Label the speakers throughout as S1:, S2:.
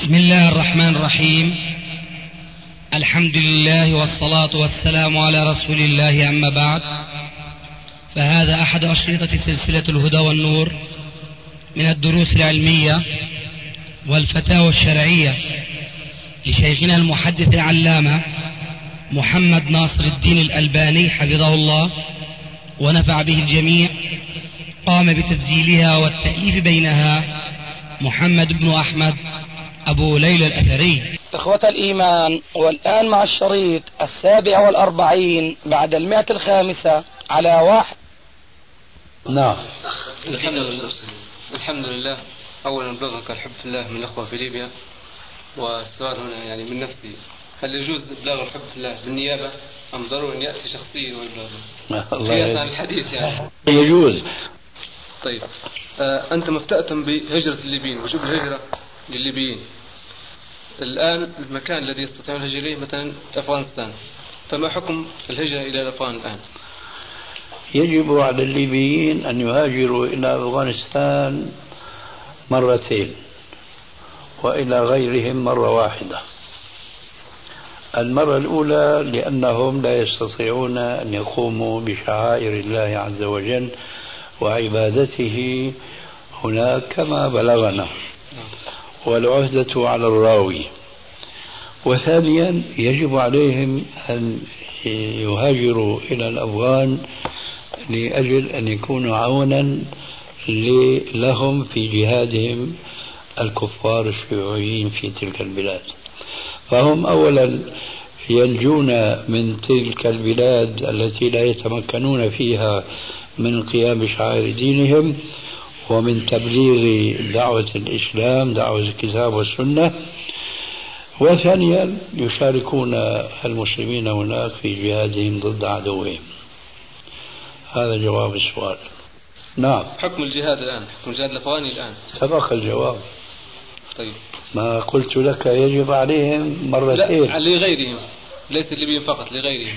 S1: بسم الله الرحمن الرحيم. الحمد لله والصلاة والسلام على رسول الله، أما بعد، فهذا أحد أشرطة سلسلة الهدى والنور من الدروس العلمية والفتاوى الشرعية لشيخنا المحدث العلامة محمد ناصر الدين الألباني حفظه الله ونفع به الجميع. قام بتسجيلها والتأليف بينها محمد بن أحمد أبو ليلى الأثري.
S2: إخوة الإيمان، والآن مع الشريط 47 بعد 105 على 1.
S3: نعم.
S4: الحمد لله. أولا أبلغك الحب في الله من الأخوة في ليبيا، والسؤال هنا يعني من نفسي: هل يجوز إبلاغ الحب في الله بالنيابة أم ضروري أن يأتي شخصيا ويبلغه؟ خيارا عن الحديث يعني.
S3: يجوز.
S4: طيب، أنت مفتأتم بهجرة الليبيين وشوف الهجرة للليبيين. الآن المكان الذي يستطيعون الهجرة إليه مثلا أفغانستان، فما حكم الهجرة إلى الأفغان الآن؟
S3: يجب على الليبيين أن يهاجروا إلى أفغانستان مرتين، وإلى غيرهم مرة واحدة. المرة الأولى لأنهم لا يستطيعون أن يقوموا بشعائر الله عز وجل وعبادته هناك كما بلغنا، والعهدة على الراوي. وثانيا يجب عليهم أن يهاجروا إلى الأفغان لأجل أن يكونوا عونا لهم في جهادهم الكفار الشيوعيين في تلك البلاد. فهم أولا ينجون من تلك البلاد التي لا يتمكنون فيها من القيام بشعائر دينهم ومن تبليغ دعوة الإسلام، دعوة الكتاب والسنة. وثانيا يشاركون المسلمين هناك في جهادهم ضد عدوهم. هذا جواب السؤال. نعم.
S4: حكم الجهاد الآن، حكم الجهاد الأفغاني الآن
S3: سبق الجواب.
S4: طيب،
S3: ما قلت لك يجب عليهم مرتين.
S4: لا، لغيرهم، ليس الليبيين فقط، لغيرهم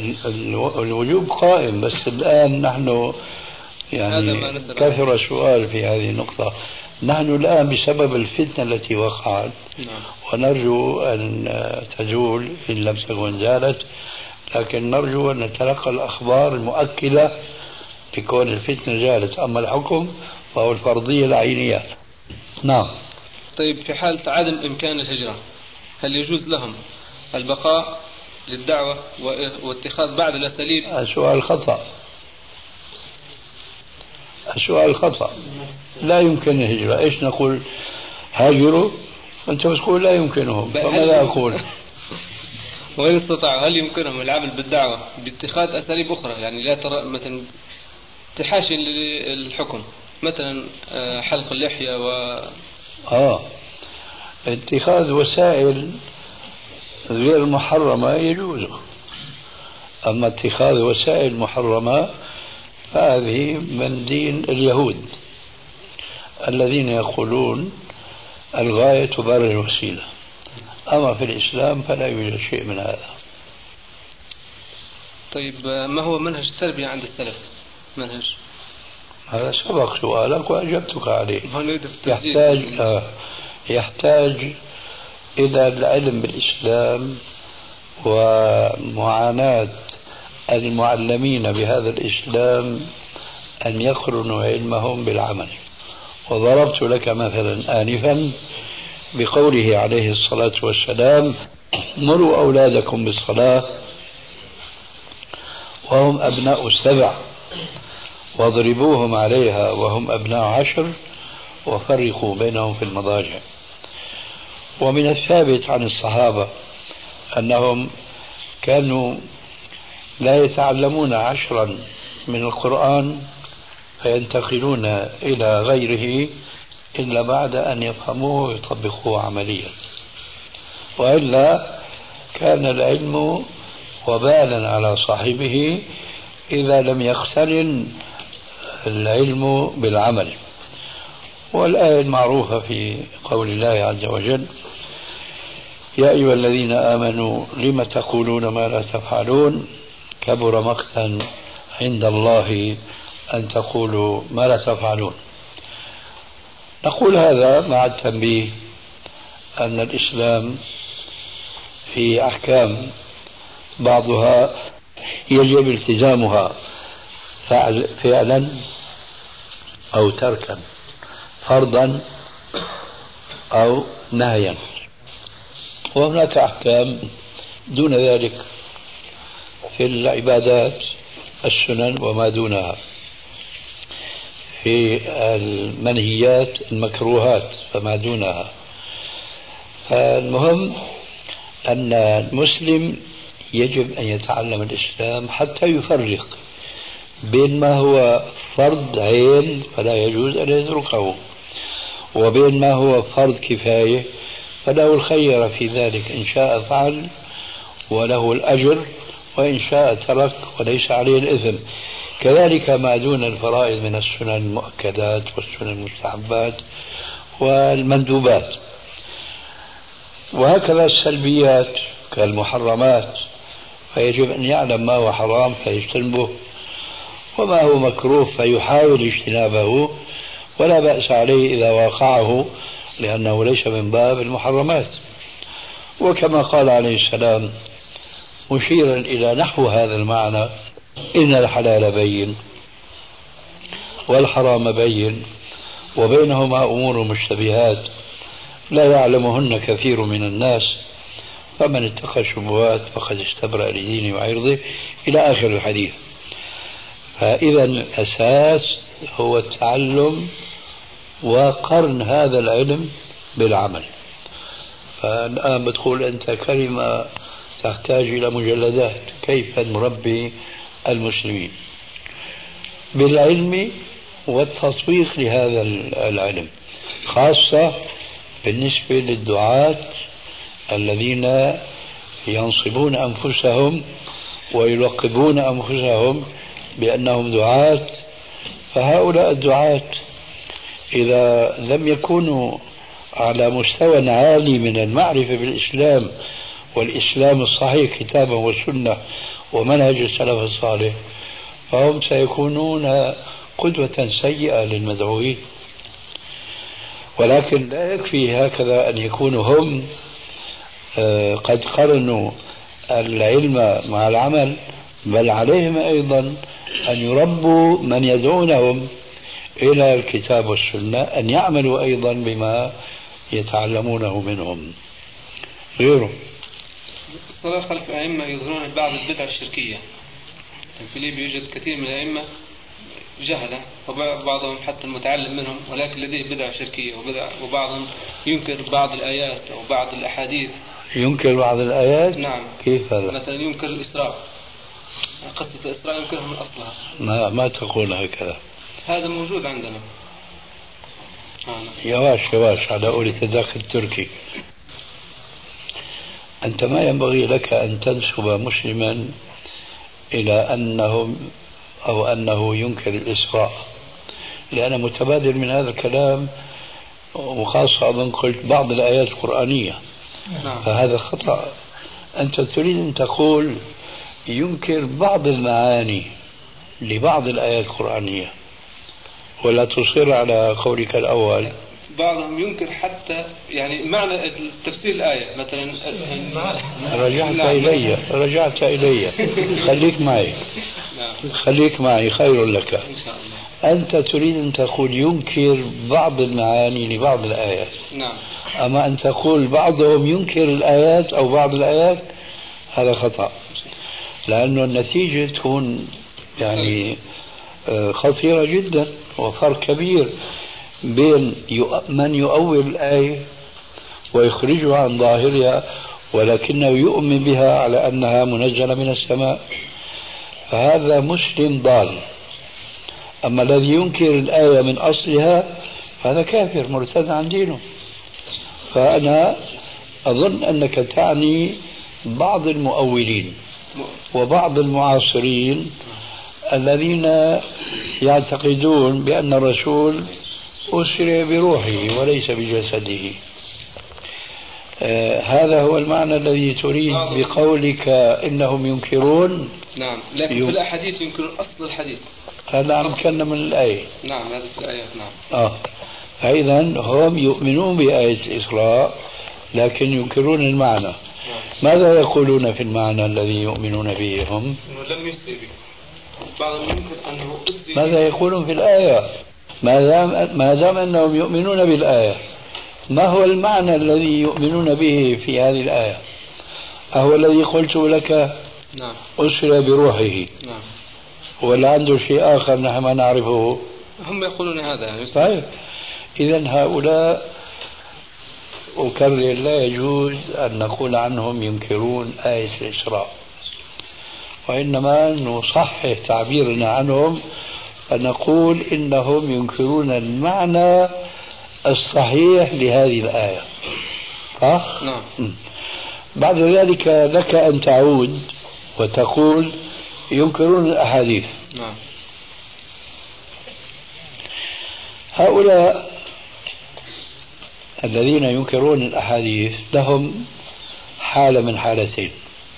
S3: الوجوب قائم. بس الآن نحن يعني كثر السؤال في هذه النقطة. نحن الآن بسبب الفتنة التي وقعت، ونرجو أن تزول إن لم تكن زالت، لكن نرجو أن نتلقى الأخبار المؤكدة لكون الفتنة زالت. أما الحكم فهو الفرضية العينية. نعم.
S4: طيب، في حال عدم إمكان الهجرة، هل يجوز لهم البقاء للدعوة واتخاذ بعض الأساليب؟
S3: السؤال خطأ. السؤال خطأ. لا يمكن الهجرة. إيش نقول؟ هاجروا. أنت تقول لا يمكنهم، فماذا أقول؟
S4: وإن استطاعوا هل يمكنهم العمل بالدعوة باتخاذ أساليب أخرى؟ يعني لا ترى مثلا تحاشي الحكم، مثلا حلق اللحية
S3: اتخاذ وسائل غير محرمة يجوز. أما اتخاذ وسائل محرمة فهذه من دين اليهود الذين يقولون الغاية تبرر الوسيلة. أما في الإسلام فلا يوجد شيء من هذا.
S4: طيب، ما هو منهج التربية عند السلف؟ منهج
S3: هذا سبق سؤالك وأجبتك عليه. يحتاج إلى العلم بالإسلام ومعاناة المعلمين بهذا الإسلام أن يقرنوا علمهم بالعمل. وضربت لك مثلا آنفا بقوله عليه الصلاة والسلام: مروا أولادكم بالصلاة وهم أبناء 7 واضربوهم عليها وهم أبناء 10 وفرقوا بينهم في المضاجع. ومن الثابت عن الصحابة أنهم كانوا لا يتعلمون 10 من القرآن فينتقلون إلى غيره إلا بعد أن يفهموه ويطبقوه عمليا، وإلا كان العلم وبالا على صاحبه إذا لم يقترن العلم بالعمل. والآية المعروفة في قول الله عز وجل: يا أيها الذين آمنوا لم تقولون ما لا تفعلون كبر مقتا عند الله أن تقولوا ما لا تفعلون. نقول هذا مع التنبيه أن الإسلام في أحكام بعضها يجب التزامها فعلا أو تركا، فرضا أو نهيا، وهناك أحكام دون ذلك في العبادات، السنن وما دونها، في المنهيات المكروهات فما دونها. فالمهم أن المسلم يجب أن يتعلم الإسلام حتى يفرق بين ما هو فرض عين فلا يجوز أن يتركه، وبين ما هو فرض كفاية فله الخير في ذلك، إن شاء فعل وله الأجر، وإن شاء ترك وليس عليه الإثم. كذلك ما دون الفرائض من السنن المؤكدات والسنن المستحبات والمندوبات، وهكذا السلبيات كالمحرمات، فيجب أن يعلم ما هو حرام فيجتنبه، وما هو مكروه فيحاول اجتنابه، ولا بأس عليه إذا واقعه، لأنه ليس من باب المحرمات. وكما قال عليه السلام مشيرا إلى نحو هذا المعنى: إن الحلال بين والحرام بين وبينهما أمور مشتبهات لا يعلمهن كثير من الناس فمن اتقى الشبهات فقد استبرأ لدينه وعرضه، إلى آخر الحديث. فإذا الأساس هو التعلم وقرن هذا العلم بالعمل. فالآن بتقول أنت كلمة تحتاج إلى مجلدات: كيف نربي المسلمين بالعلم والتطبيق لهذا العلم، خاصة بالنسبة للدعاة الذين ينصبون أنفسهم ويلقبون أنفسهم بأنهم دعاة. فهؤلاء الدعاة إذا لم يكونوا على مستوى عالي من المعرفة بالإسلام والإسلام الصحيح كتابا وسنة ومنهج السلف الصالح، فهم سيكونون قدوة سيئة للمدعوين. ولكن لا يكفي هكذا أن يكونوا هم قد قرنوا العلم مع العمل، بل عليهم أيضا أن يربوا من يدعونهم إلى الكتاب والسنة أن يعملوا أيضا بما يتعلمونه منهم. غيره
S4: الصلاة خلف أئمة يظهرون بعض البدع الشركية. في ليبيا يوجد كثير من الأئمة جهلة، وبعضهم حتى المتعلم منهم ولكن لديه بدع شركية، وبعضهم ينكر بعض الآيات أو بعض الأحاديث.
S3: ينكر بعض الآيات؟
S4: نعم.
S3: كيف هذا؟
S4: مثلا ينكر الإسراء، قصة الإسراء ينكرها من أصلها.
S3: ما تقول هكذا.
S4: هذا موجود عندنا.
S3: يواش على قولة الداخل التركي. أنت ما ينبغي لك أن تنسب مسلما إلى أنه ينكر الإسراء، لأن متبادل من هذا الكلام، وخاصة أظن قلت بعض الآيات القرآنية. فهذا خطأ. أنت تريد أن تقول ينكر بعض المعاني لبعض الآيات القرآنية، ولا تصر على قولك الأول.
S4: بعضهم ينكر حتى يعني معنى تفسير الآية مثلا.
S3: رجعت إلي خليك معي خير لك.
S4: إن شاء الله.
S3: أنت تريد أن تقول ينكر بعض المعاني لبعض الآيات.
S4: نعم.
S3: أما أن تقول بعضهم ينكر الآيات أو بعض الآيات، هذا خطأ، لأنه النتيجة تكون يعني خطيرة جدا، وفرق كبير بين من يؤول الآية ويخرجها عن ظاهرها ولكنه يؤمن بها على أنها منزلة من السماء، فهذا مسلم ضال. أما الذي ينكر الآية من أصلها هذا كافر مرتد عن دينه. فأنا أظن أنك تعني بعض المؤولين وبعض المعاصرين الذين يعتقدون بأن الرسول أسري بروحه وليس بجسده. هذا هو المعنى الذي تريد بقولك إنهم ينكرون.
S4: نعم، لكن في الأحاديث ينكرون أصل الحديث.
S3: هذا عم نتكلم من الآية.
S4: نعم، هذا في الآيات. نعم.
S3: فإذا هم يؤمنون بآية الإسراء لكن ينكرون المعنى. ماذا يقولون في المعنى الذي يؤمنون به هم؟
S4: لم يسري به. بعضهم ينكر أنه أسري.
S3: ماذا يقولون في الآية؟ ما دام أنهم يؤمنون بالآية، ما هو المعنى الذي يؤمنون به في هذه الآية؟ أهو الذي قلت لك
S4: نعم
S3: أسري بروحه؟
S4: نعم.
S3: ولا عنده شيء آخر نحن ما نعرفه؟
S4: هم يقولون هذا يعني.
S3: طيب إذن هؤلاء أكرر لا يجوز أن نقول عنهم ينكرون آية الإسراء، وإنما نصحح تعبيرنا عنهم فنقول إنهم ينكرون المعنى الصحيح لهذه الآية. صح؟
S4: نعم.
S3: بعد ذلك لك أن تعود وتقول ينكرون الأحاديث.
S4: نعم.
S3: هؤلاء الذين ينكرون الأحاديث لهم حالة من حالتين: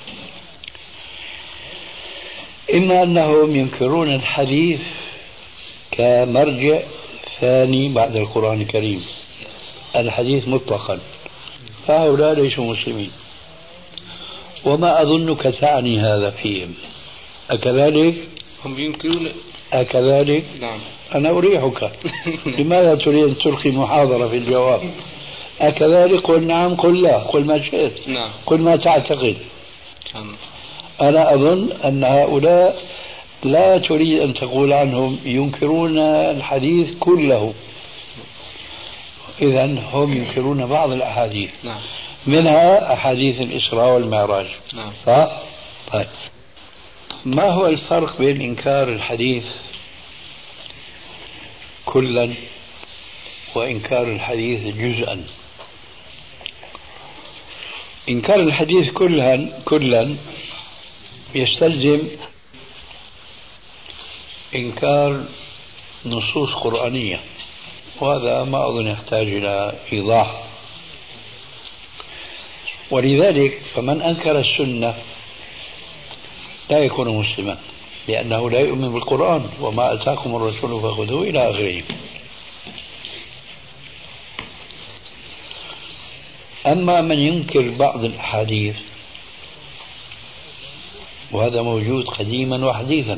S3: إما أنهم ينكرون الحديث كمرجع ثاني بعد القرآن الكريم، الحديث مطلقا، فهؤلاء ليسوا مسلمين، وما أظنك تعني هذا فيهم. أكذلك؟
S4: هم ينكرون.
S3: أكذلك؟
S4: نعم.
S3: أنا أريحك. لماذا تريد أن تلقي محاضرة في الجواب؟ أكذلك؟ قل نعم، قل لا، قل ما شئت.
S4: نعم.
S3: قل ما تعتقد.
S4: نعم.
S3: أنا أظن أن هؤلاء لا تريد أن تقول عنهم ينكرون الحديث كله، إذن هم ينكرون بعض الأحاديث.
S4: نعم.
S3: منها أحاديث الإسراء والمعراج.
S4: نعم.
S3: صح؟ طيب، ما هو الفرق بين إنكار الحديث كلا وإنكار الحديث جزءا؟ إنكار الحديث كلا يستلزم إنكار نصوص قرآنية، وهذا ما أظن يحتاج إلى إيضاح. ولذلك فمن أنكر السنة لا يكون مسلما، لأنه لا يؤمن بالقرآن، وما أتاكم الرسول فخذوه إلى آخره. أما من ينكر بعض الأحاديث، وهذا موجود قديما وحديثا،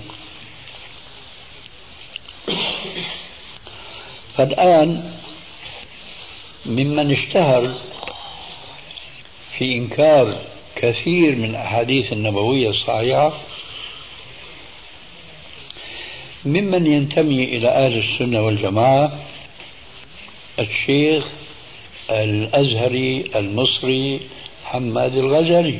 S3: فالآن ممن اشتهر في إنكار كثير من الأحاديث النبوية الصحيحة ممن ينتمي إلى أهل السنة والجماعة الشيخ الأزهري المصري حماد الغزالي.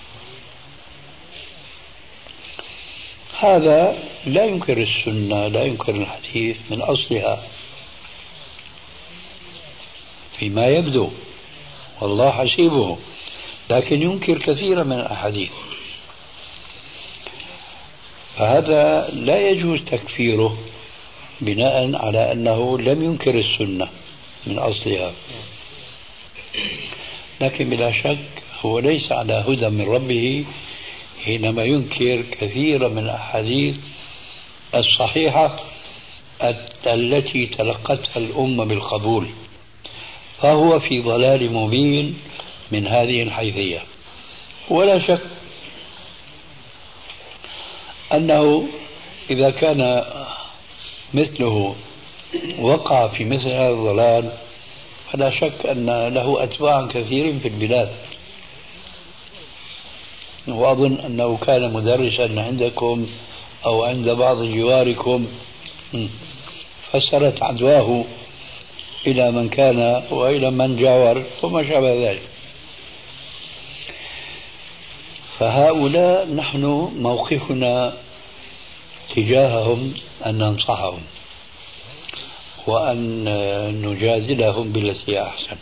S3: هذا لا ينكر السنة، لا ينكر الحديث من أصلها فيما يبدو، والله حسيبه، لكن ينكر كثيرا من الأحاديث، فهذا لا يجوز تكفيره بناء على أنه لم ينكر السنة من أصلها. لكن بلا شك هو ليس على هدى من ربه حينما ينكر كثيرا من الأحاديث الصحيحة التي تلقتها الأمة بالقبول، فهو في ضلال مبين من هذه الحيثية. ولا شك أنه إذا كان مثله وقع في مثل هذا الضلال فلا شك أن له أتباع كثير في البلاد. وأظن أنه كان مدرسا عندكم أو عند بعض جواركم، فسرت عدواه إلى من كان وإلى من جاور وما شابه ذلك. فهؤلاء نحن موقفنا تجاههم أن ننصحهم وأن نجادلهم بالتي أحسن،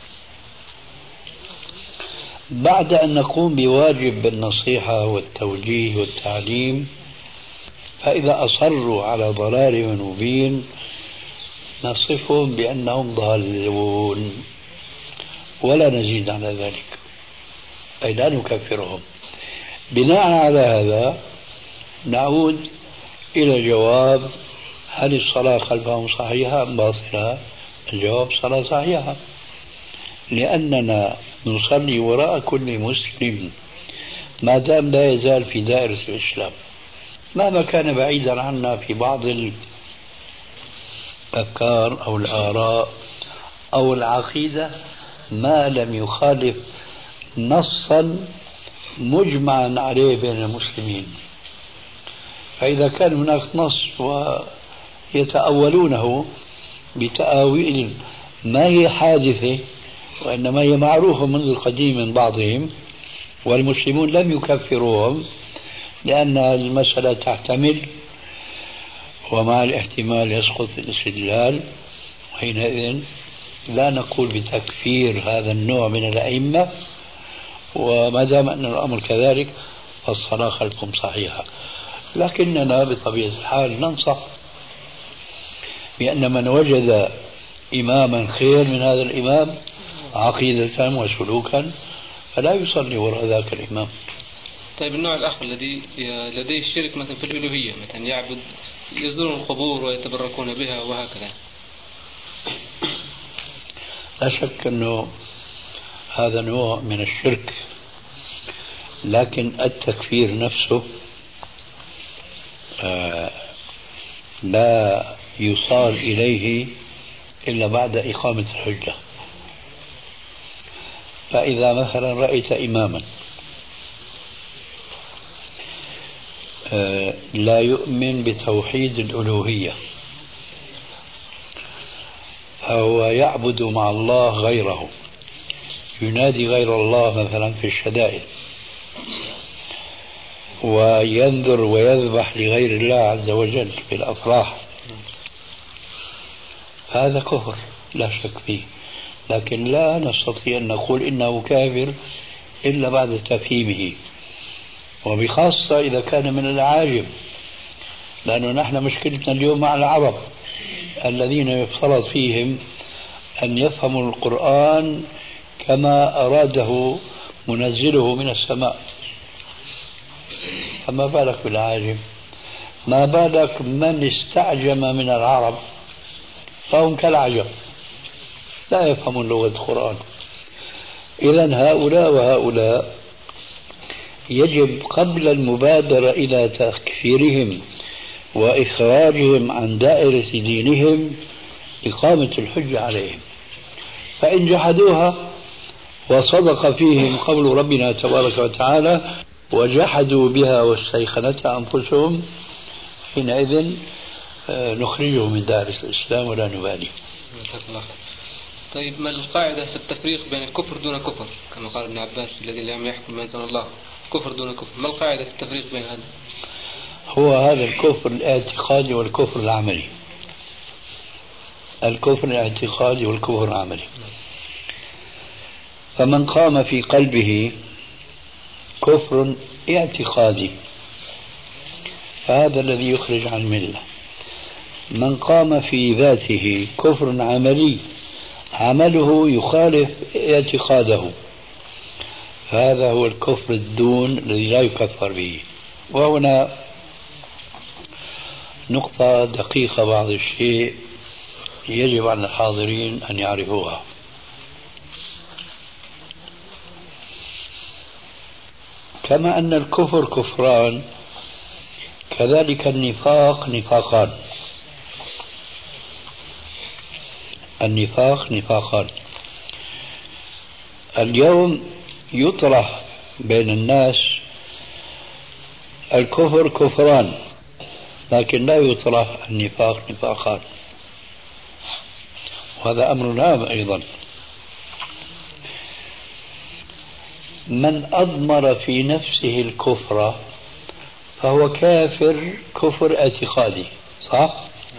S3: بعد أن نقوم بواجب بالنصيحة والتوجيه والتعليم. فإذا أصروا على ضلال مبين نصفهم بأنهم ضالون ولا نزيد على ذلك، أي لا نكفرهم. بناء على هذا نعود إلى جواب: هل الصلاة خلفهم صحيحة أم باطلة؟ الجواب: صلاة صحيحة، لأننا نصلي وراء كل مسلم ما دام لا يزال في دائرة الإسلام، مهما كان بعيدا عنا في بعض الأفكار أو الآراء أو العقيدة، ما لم يخالف نصا مجمعا عليه بين المسلمين. فإذا كان هناك نص ويتأولونه بتأويل ما هي حادثة وإنما هي معروفة منذ القديم من بعضهم، والمسلمون لم يكفروهم لأن المسألة تحتمل، ومع الاحتمال يسقط الاستدلال، حينئذ لا نقول بتكفير هذا النوع من الأئمة، وما دام أن الأمر كذلك فالصلاة خلفهم صحيحة. لكننا بطبيعة الحال ننصح بأن من وجد إماما خير من هذا الإمام عقيدة وسلوكا فلا يصلي وراء ذاك الإمام.
S4: طيب النوع الآخر الذي لديه الشرك مثلا في الألوهية، مثلا يعبد يزورون القبور ويتبركون بها وهكذا.
S3: لا شك أنه هذا نوع من الشرك، لكن التكفير نفسه لا يصار إليه إلا بعد إقامة الحجة. فإذا مثلا رأيت إماما لا يؤمن بتوحيد الألوهية، فهو يعبد مع الله غيره، ينادي غير الله مثلا في الشدائد، وينذر ويذبح لغير الله عز وجل في الأفراح، فهذا كفر لا شك فيه. لكن لا نستطيع أن نقول إنه كافر إلا بعد تفهيمه، وبخاصة إذا كان من العاجم، لأنه نحن مشكلتنا اليوم مع العرب الذين يفترض فيهم أن يفهموا القرآن كما أراده منزله من السماء، فما بالك بالعاجم؟ ما بالك من استعجم من العرب فهم كالعجم لا يفهمون لغة القرآن. إذن هؤلاء وهؤلاء يجب قبل المبادرة إلى تكفيرهم وإخراجهم عن دائرة دينهم إقامة الحجة عليهم، فإن جحدوها وصدق فيهم قول ربنا تبارك وتعالى وجحدوا بها واستيقنتها أنفسهم، حينئذ نخرجهم من دائرة الإسلام ولا نبالي.
S4: طيب ما القاعدة في التفريق بين الكفر دون كفر كما قال ابن عباس الذي لم يحكم ما أنزل الله، كفر دون كفر، ما القاعدة في التفريق بين هذا؟
S3: هو هذا الكفر الاعتقادي والكفر العملي. الكفر الاعتقادي والكفر العملي. فمن قام في قلبه كفر اعتقادي فهذا الذي يخرج عن الملة. من قام في ذاته كفر عملي عمله يخالف اعتقاده فهذا هو الكفر الدون الذي لا يكفر به. وهنا نقطة دقيقة بعض الشيء يجب على الحاضرين أن يعرفوها. كما أن الكفر كفران كذلك النفاق نفاقان. النفاق نفاقان. اليوم يطرح بين الناس الكفر كفران لكن لا يطرح النفاق نفاقان، وهذا أمر هام أيضا. من أضمر في نفسه الكفر فهو كافر كفر اعتقادي، صح؟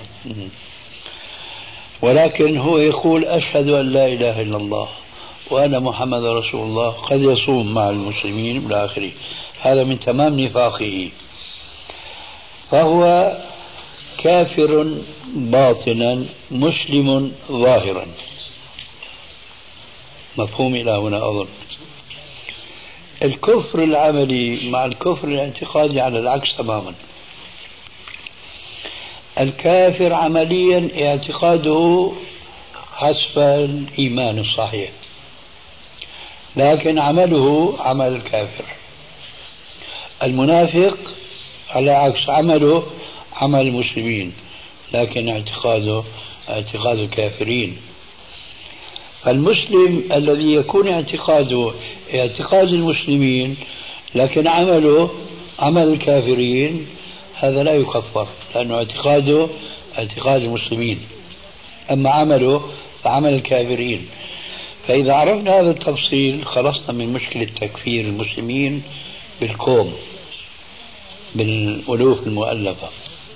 S3: ولكن هو يقول أشهد أن لا إله إلا الله وأنا محمد رسول الله، قد يصوم مع المسلمين إلى آخره، هذا من تمام نفاقه، فهو كافر باطنا مسلم ظاهرا. مفهوم إلى هنا أظن. الكفر العملي مع الكفر الاعتقادي على العكس تماما. الكافر عمليا اعتقاده حسب الإيمان الصحيح، لكن عمله عمل الكافر. المنافق على عكس عمله عمل المسلمين، لكن اعتقاده اعتقاد الكافرين. فالمسلم الذي يكون اعتقاده اعتقاد المسلمين لكن عمله عمل الكافرين، هذا لا يكفر، لأنه اعتقاده اعتقاد المسلمين، أما عمله فعمل الكافرين. فإذا عرفنا هذا التفصيل خلصنا من مشكلة تكفير المسلمين بالكوم، بالألوف المؤلفة.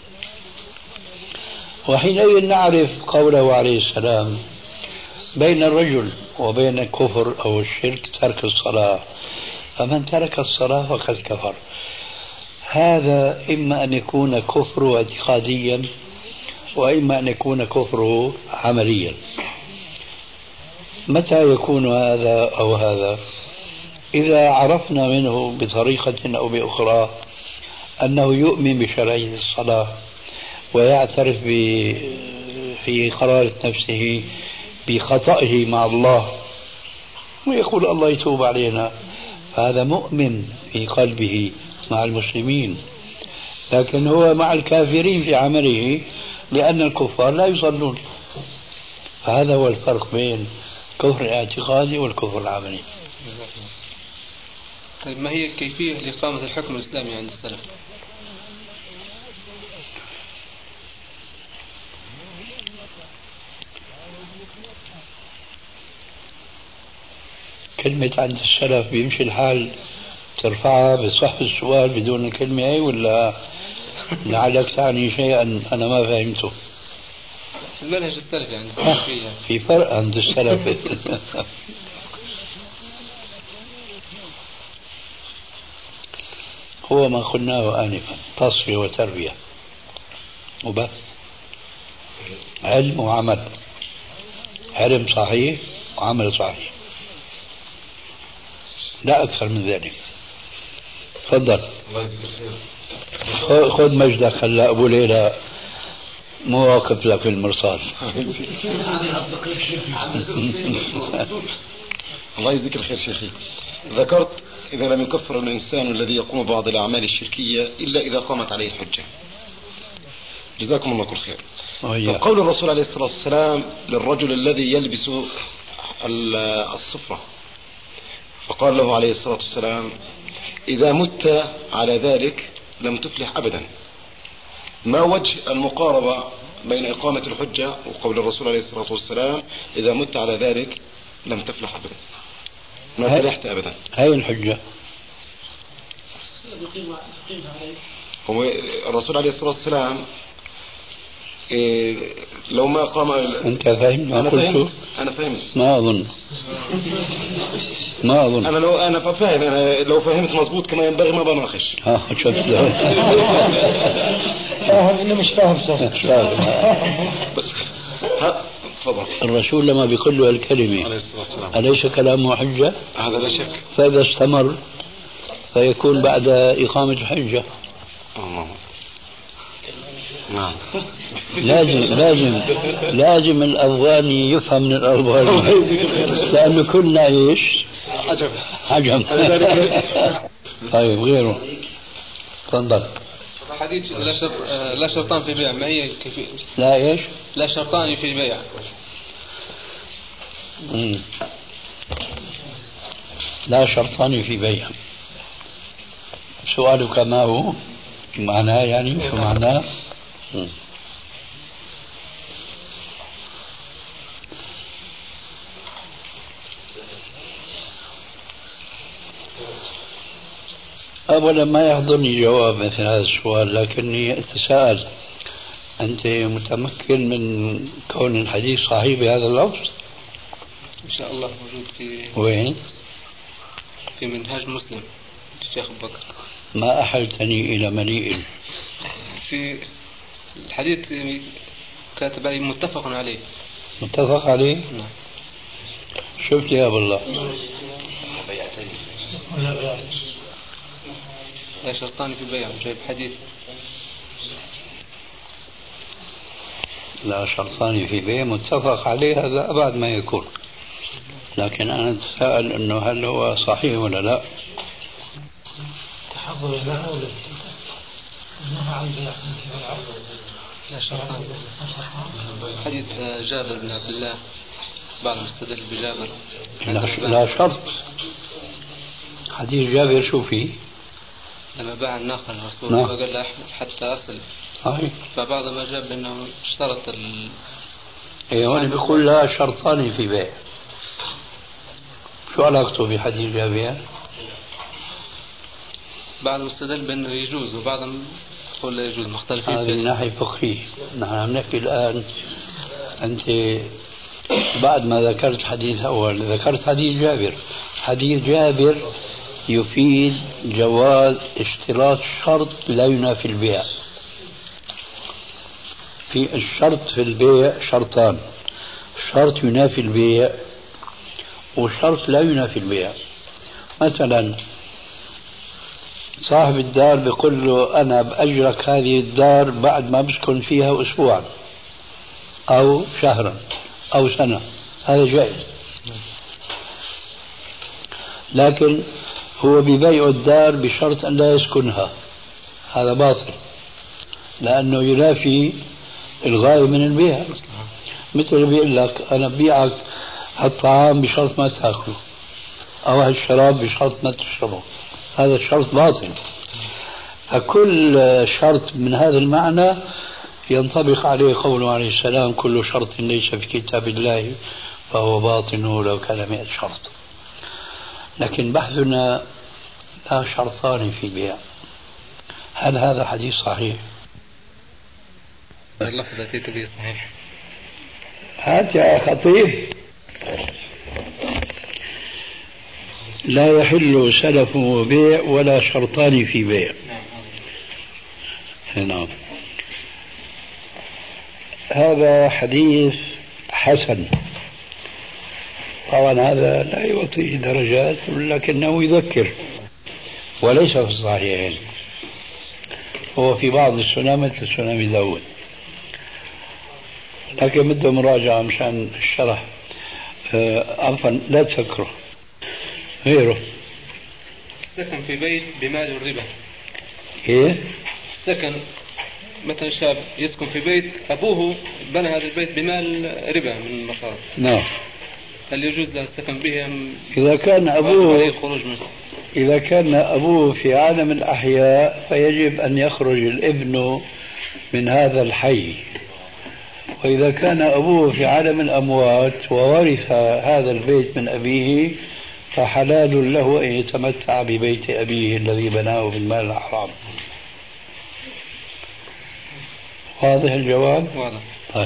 S3: وحينئذ نعرف قوله عليه السلام: بين الرجل وبين الكفر أو الشرك ترك الصلاة، فمن ترك الصلاة فقد كفر. هذا إما أن يكون كفره اعتقاديا وإما أن يكون كفره عمليا. متى يكون هذا أو هذا؟ إذا عرفنا منه بطريقة أو بأخرى أنه يؤمن بشرعية الصلاة ويعترف في قرارة نفسه بخطئه مع الله ويقول الله يتوب علينا، فهذا مؤمن في قلبه مع المسلمين، لكن هو مع الكافرين في عمله، لأن الكفار لا يصلون. فهذا هو الفرق بين الكفر الاعتقادي والكفر العملي.
S4: طيب ما هي كيفية لإقامة الحكم الإسلامي عند السلف؟
S3: كلمة عند السلف بيمشي الحال ترفعها بصح السؤال بدون الكلمة أي، ولا لعلك تعني شيئا أنا ما فهمته؟
S4: المنهج السلفي يعني
S3: في فرق عند السلف. هو ما قلناه آنفا، تصفية وتربية وبس، علم وعمل، علم صحيح وعمل صحيح، لا أكثر من ذلك. تفضل خذ مجدك. هلا أبو ليلى مو واقف لك في المرصاد.
S5: الله يجزيك الخير شيخي. ذكرت إذا لم يكفر الإنسان الذي يقوم ببعض الأعمال الشركية إلا إذا قامت عليه الحجة. جزاكم الله كل خير. قول الرسول عليه الصلاة والسلام للرجل الذي يلبس الصفرة، فقال له عليه الصلاة والسلام: إذا مت على ذلك لم تفلح أبدا. ما وجه المقاربة بين إقامة الحجة وقول الرسول عليه الصلاة والسلام: إذا مت على ذلك لم تفلح أبدا، ما فلحت أبدا؟
S3: هاي الحجة.
S5: هو الرسول عليه الصلاة والسلام لو ما قام.
S3: أنت فهمت ما قلته؟
S5: أنا فهمت.
S3: ما أظن.
S5: أنا فاهم. أنا لو فهمت مضبوط كما ينبغي ما بناقش.
S3: شفت
S2: فاهم إنه مش فاهم صح.
S5: بس تفضل.
S3: الرسول لما بيقول له الكلمة أليس كلامه حجة؟
S5: هذا لا شك.
S3: فإذا استمر فيكون بعد إقامة الحجة.
S5: نعم.
S3: لازم الأفغاني يفهم من الأفغاني، لأنه كلنا إيش؟ حجم. طيب غيره. تفضل.
S4: حديث لا شرطان في بيع، ما هي كيفية؟
S3: لا إيش؟
S4: لا شرطان في بيع.
S3: لا شرطان في بيع. سؤالك ما هو؟ معناه يعني شو معناه؟ أولا ما يحضرني جواب مثل هذا السؤال، لكني أتساءل: أنت متمكن من كون الحديث صحيح بهذا اللفظ؟
S4: إن شاء الله موجود في
S3: وين؟
S4: في منهاج مسلم الشيخ بكر.
S3: ما أحلتني إلى مليء.
S4: في الحديث كاتب عليه متفق عليه.
S3: متفق عليه؟
S4: نعم.
S3: شفت يا أبو الله؟
S4: لا شرطان في بيع، جايب حديث.
S3: لا شرطان في بيع متفق عليه، هذا أبعد ما يكون. لكن أنا أتساءل أنه هل هو صحيح ولا لا؟
S2: تحضر له ولا نهى عن بيع
S4: لا شرطان. حديث جابر بن عبد الله بعد مستدل بجابر
S3: لا شرط. حديث جابر شو فيه؟
S4: لما باع الناقة الرسول فقال له حتى أصل
S3: صحيح.
S4: فبعض ما جاب أنه اشترط
S3: هون بيقول لا شرطان في بيع. شو علاقته بحديث جابر؟
S4: بعض مستدل بأنه يجوز وبعضهم يقول لا يجوز، مختلفين.
S3: هذه من ناحية فقهية. نحن عم نحكي الآن، أنت بعد ما ذكرت حديث أول ذكرت حديث جابر. حديث جابر يفيد جواز اشتراط شرط لا ينافي البيع. في الشرط في البيع شرطان: شرط ينافي البيع وشرط لا ينافي البيع. مثلا صاحب الدار بيقول له أنا بأجرك هذه الدار بعد ما بسكن فيها أسبوعا أو شهرا أو سنة، هذا جائز. لكن هو ببيع الدار بشرط أن لا يسكنها، هذا باطل، لأنه ينافي الغاية من البيع. مثل بيقول لك أنا ببيعك هالطعام بشرط ما تأكله، أو هالشراب بشرط ما تشربه، هذا الشرط باطل. فكل شرط من هذا المعنى ينطبق عليه قوله عليه السلام: كل شرط ليس في كتاب الله فهو باطل لو كان 100 شرط. لكن بحثنا لا شرطان في بيع. هل هذا حديث صحيح؟
S4: اللفظ التي به صحيح.
S3: هات يا خطيب. لا يحل سلف وبيع ولا شرطان في بيع. نعم. هذا حديث حسن. طبعا هذا لا يعطيه درجات لكنه يذكر، وليس في الصحيحين، هو في بعض السنن مثل سنن أبي داود، لكن بده مراجعة مشان الشرح. عفوا لا تسكره. غيره
S4: السكن في بيت بمال الربا.
S3: ايه؟
S4: السكن مثلا شاب يسكن في بيت أبوه بنى هذا البيت بمال ربا من المصارف.
S3: نعم.
S4: هل يجوز له السكن به أم
S3: إذا كان أبوه
S4: الخروج منه؟
S3: إذا كان أبوه في عالم الأحياء فيجب أن يخرج الابن من هذا الحي، وإذا كان أبوه في عالم الأموات وورث هذا البيت من أبيه فحلال له أن يتمتع ببيت أبيه الذي بناه بالمال الحرام. واضح الجواب؟
S4: واضح.
S3: طيب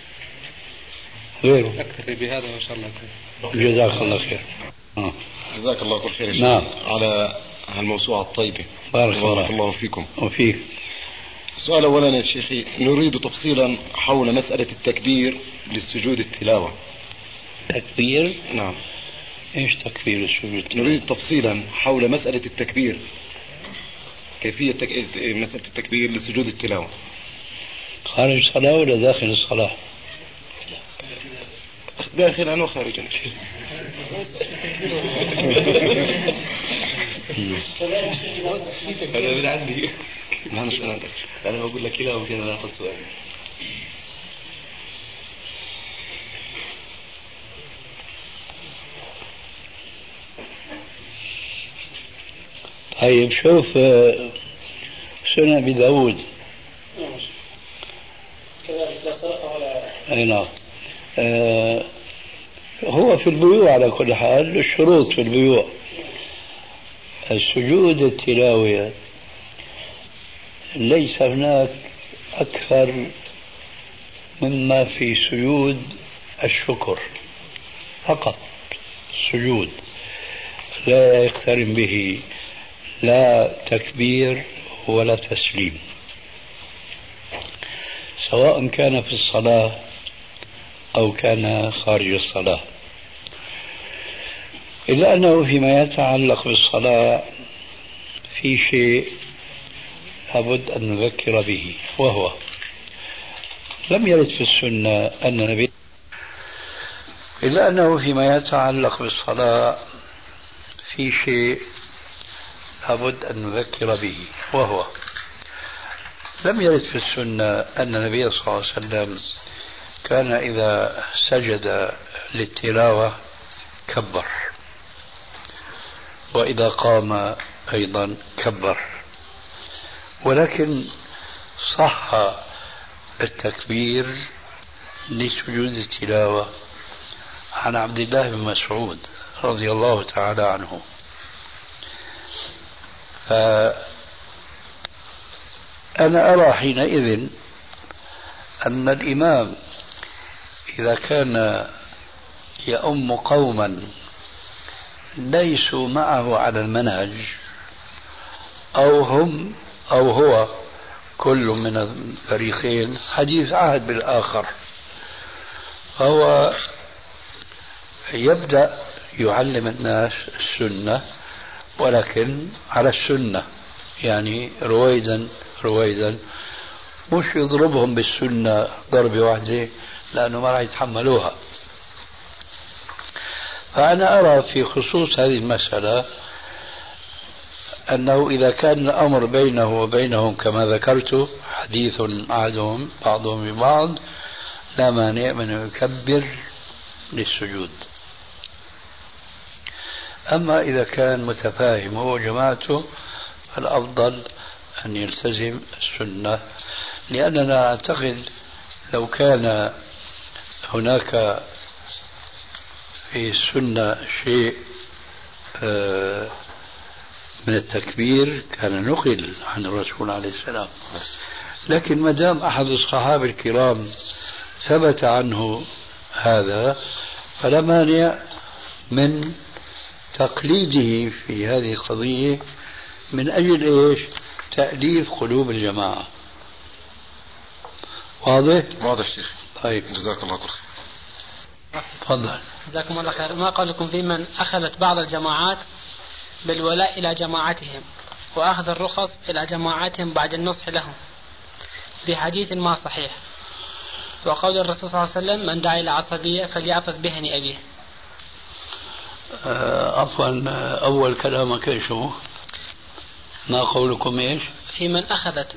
S3: غيره.
S4: أكتفي بهذا وإن شاء الله خير.
S3: جزاك الله خير.
S5: جزاك الله كل خير.
S3: نعم.
S5: على الموسوعة الطيبة.
S3: بارك
S5: الله فيكم.
S3: وفيك.
S5: السؤال أولا يا شيخي، نريد تفصيلا حول مسألة التكبير للسجود التلاوة.
S3: تكبير؟
S5: نعم.
S3: ايش تكبير السجود؟
S5: نريد تفصيلا حول مسألة التكبير، كيفية مسألة التكبير لسجود التلاوة.
S3: خارج الصلاة ولا داخل الصلاة؟
S5: داخلا وخارجا.
S4: أنا من عندي.
S5: لا مش من عندك،
S4: أنا بقول لك كذا وكذا ناخذ سؤال.
S3: طيب شوف سنن أبي داود. أي نعم. هو في البيوع على كل حال الشروط في البيوع. السجود التلاوة ليس هناك أكثر مما في سجود الشكر فقط. سجود لا يقترن به لا تكبير ولا تسليم، سواء كان في الصلاة أو كان خارج الصلاة، إلا أنه فيما يتعلق بالصلاة في شيء لابد أن نذكر به، وهو لم يرد في السنة أن النبي إلا أنه فيما يتعلق بالصلاة في شيء لابد أن نذكر به، وهو لم يرد في السنة أن النبي صلى الله عليه وسلم كان إذا سجد للتلاوة كبر، وإذا قام أيضا كبر، ولكن صح التكبير لسجود التلاوة عن عبد الله بن مسعود رضي الله تعالى عنه. فأنا أرى حينئذ أن الإمام إذا كان يؤم قوما ليسوا معه على المنهج، أو هم أو هو كل من الفريقين حديث عهد بالآخر، فهو يبدأ يعلم الناس السنة، ولكن على السنة، يعني رويدا رويدا، مش يضربهم بالسنة ضربة واحدة لأنه ما راح يتحملوها. فأنا أرى في خصوص هذه المسألة أنه إذا كان الأمر بينه وبينهم كما ذكرت حديث عهدهم بعضهم ببعض، لا مانع من أن يكبر للسجود. أما إذا كان متفاهم هو جماعته فالأفضل أن يلتزم السنة، لأننا أعتقد لو كان هناك في السنة شيء من التكبير كان نقل عن الرسول عليه السلام، لكن ما دام أحد الصحابة الكرام ثبت عنه هذا فلا مانع من تقليده في هذه القضية من أجل إيش؟ تأليف قلوب الجماعة. واضح؟
S5: واضح شيخ.
S3: طيب
S5: جزاك الله كل خير.
S3: تفضل.
S2: جزاكم الله خير. ما قولكم في من أخذت بعض الجماعات بالولاء إلى جماعتهم وأخذ الرخص إلى جماعتهم بعد النصح لهم بحديث ما صحيح، وقول الرسول صلى الله عليه وسلم من دعا إلى عصبية فليعطف بهن أبيه.
S3: عفوا، أول كلامك إيش هو؟ ما قولكم إيش؟
S2: في من أخذت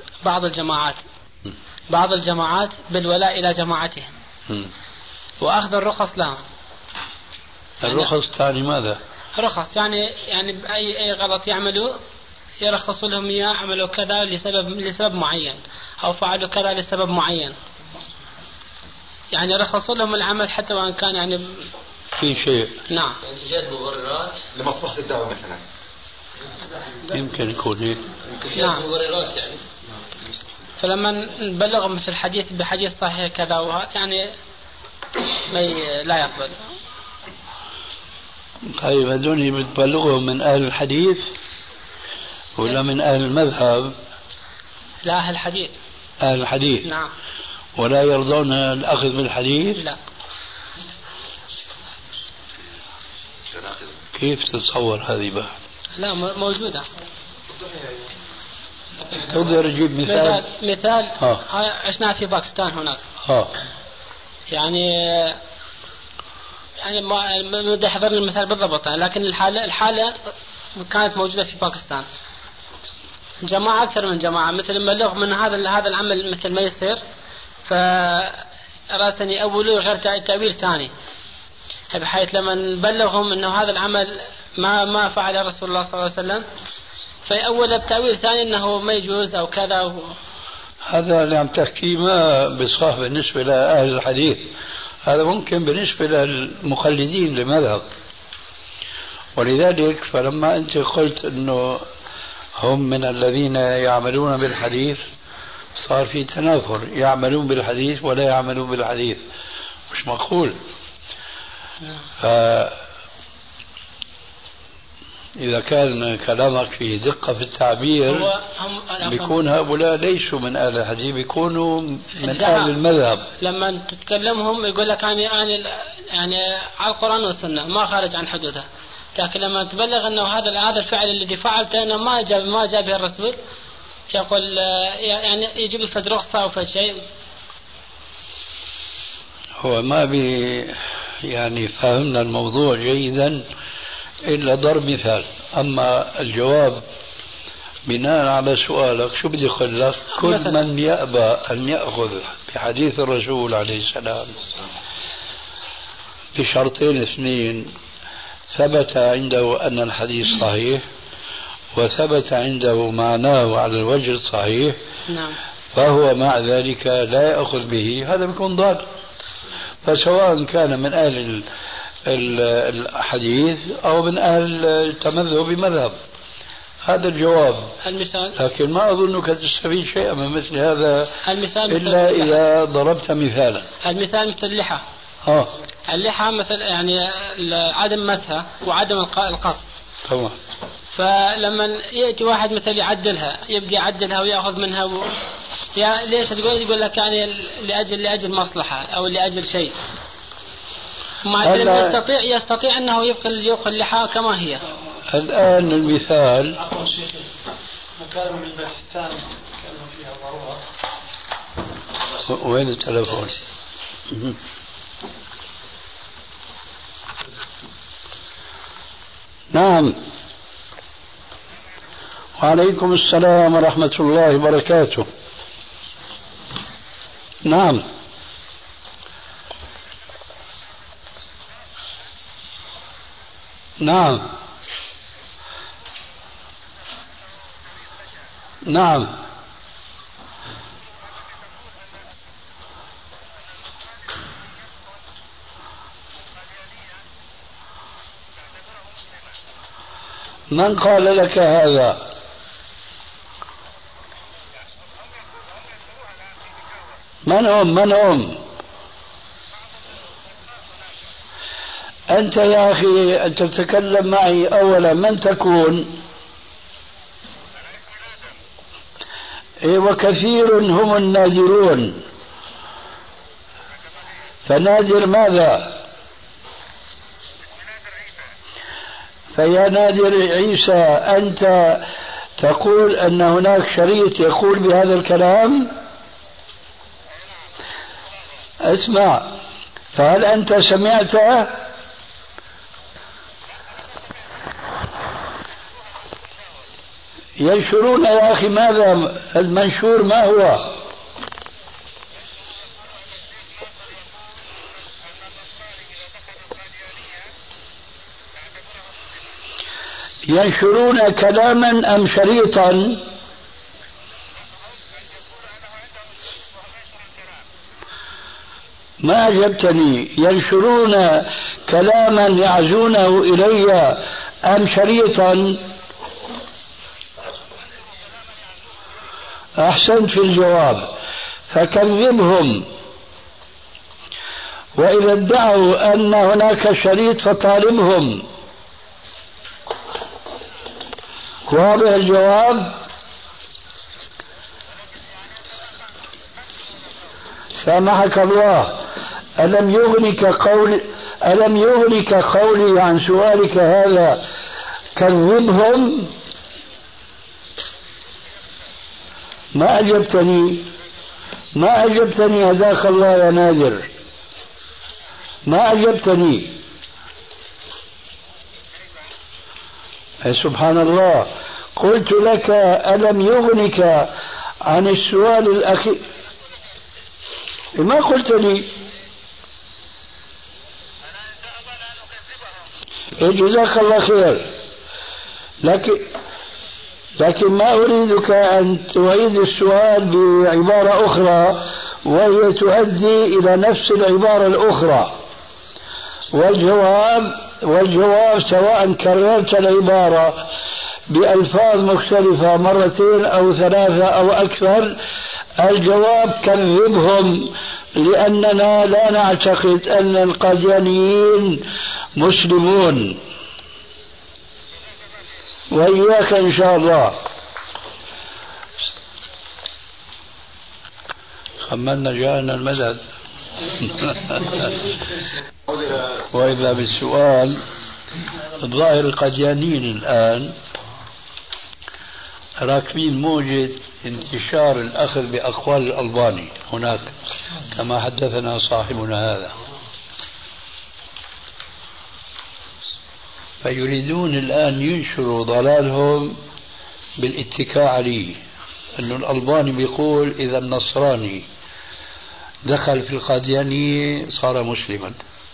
S2: بعض الجماعات بالولاء إلى جماعتهم وأخذ الرخص لهم.
S3: الرخص تعني ماذا؟
S2: رخص يعني أي غلط يعملوا يرخصوا لهم إياه، عملوا كذا لسبب معين أو فعلوا كذا لسبب معين، يعني رخصوا لهم العمل حتى وإن كان يعني
S3: في شيء.
S2: نعم.
S6: إيجاد مبررات
S5: لمصلحة الدعوة مثلا.
S3: يمكن يكون هيك.
S2: نعم.
S6: مبررات يعني.
S2: فلما نبلغهم مثل الحديث بحديث صحيح كذا وهذا يعني لا يقبل.
S3: طيب هذول بتبلغهم من أهل الحديث ولا من أهل المذهب؟
S2: لا، أهل الحديث.
S3: أهل الحديث.
S2: نعم.
S3: ولا يرضون الأخذ بالحديث؟
S2: لا.
S3: كيف تتصور هذه بقى؟
S2: لا، موجودة.
S3: تقدر تجيب
S2: مثال عشنا في باكستان هناك. يعني ما بدي أحضر المثال بالضبط، لكن الحالة كانت موجودة في باكستان. جماعة أكثر من جماعة مثل بلغ من هذا العمل مثل ما يصير، فراسني أولوا غير تأويل ثاني، بحيث لما نبلغهم أنه هذا العمل ما فعل رسول الله صلى الله عليه وسلم فأول بتأويل ثاني أنه ما يجوز أو كذا
S3: هذا اللي عم تحكيه ما بصح بالنسبة لأهل الحديث، هذا ممكن بالنسبة للمقلدين لمذهب. ولذلك فلما أنت قلت أنه هم من الذين يعملون بالحديث صار في تنافر، يعملون بالحديث ولا يعملون بالحديث، مش معقول. إذا كان كلامك فيه دقة في التعبير بيكون هؤلاء ليسوا من أهل الحديث، بيكونوا من أهل المذهب.
S2: لما تتكلمهم يقول لك يعني على القرآن والسنة ما خارج عن حدودها، لكن لما تبلغ أنه هذا الفعل الذي فعلته أنه ما جاء به الرسول، يقول يعني يجيب الفد رخصة أو فد شيء.
S3: هو ما بي يعني فهمنا الموضوع جيدا إلا ضرب مثال. أما الجواب بناء على سؤالك شو بدي أقول لك؟ كل من يأبى أن يأخذ بحديث الرسول عليه السلام بشرطين اثنين: ثبت عنده أن الحديث صحيح وثبت عنده معناه على الوجه الصحيح، فهو مع ذلك لا يأخذ به، هذا بيكون ضال. فسواء كان من أهل الحديث أو من أهل التمذهب بمذهب، هذا الجواب.
S2: المثال،
S3: لكن ما أظنك تستفيد شيئا من مثل هذا إلا إذا ضربت مثالا.
S2: المثال مثل اللحى. اللحى مثل يعني عدم مسها وعدم القصد.
S3: طبعا.
S2: فلما يأتي واحد مثل يعدلها، يبدأ يعدلها ويأخذ منها ليش يقول لك يعني لأجل مصلحة أو لأجل شيء، ما يستطيع أنه يبقى اللحى كما هي.
S3: الآن المثال
S6: مكالمة من باكستان كانوا فيها ضرورة.
S3: وين التلفون؟ نعم. وعليكم السلام ورحمة الله وبركاته. نعم. نعم. نعم. من قال لك هذا؟ من هم؟ أنت يا أخي أن تتكلم معي أولا من تكون؟ وكثير هم النادرون، فنادر ماذا؟ فيا نادر عيسى أنت تقول أن هناك شريط يقول بهذا الكلام؟ اسمع، فهل أنت سمعته؟ ينشرون يا أخي، ماذا المنشور؟ ما هو؟ ينشرون كلاما أم شريطا؟ ما أجبتني. ينشرون كلاما يعزونه إلي أم شريطا؟ أحسنت في الجواب، فكذبهم. وإذا ادعوا أن هناك شريط فطالبهم. واضح الجواب؟ سامحك الله. ألم يغنك قولي عن سؤالك هذا؟ كذبهم. ما أجبتني هداك الله يا نادر، ما أجبتني. سبحان الله. قلت لك ألم يغنك عن السؤال الأخير؟ ما قلت لي. جزاك الله خير، لكن ما أريدك أن تعيد السؤال بعبارة أخرى وهي تؤدي إلى نفس العبارة الأخرى. والجواب سواء كررت العبارة بألفاظ مختلفة مرتين أو ثلاثة أو أكثر، الجواب كذبهم، لأننا لا نعتقد أن القاديانيين مسلمون. وإياك إن شاء الله. خمنا جاءنا المدد. وإذا بالسؤال، الظاهر القاديانيين الآن راكبين موجة انتشار الأخذ بأقوال الألباني هناك كما حدثنا صاحبنا هذا. فيريدون الآن ينشروا ضلالهم بالاتكاء عليه، أنه الألباني بيقول إذا النصراني دخل في القاديانية صار مسلما.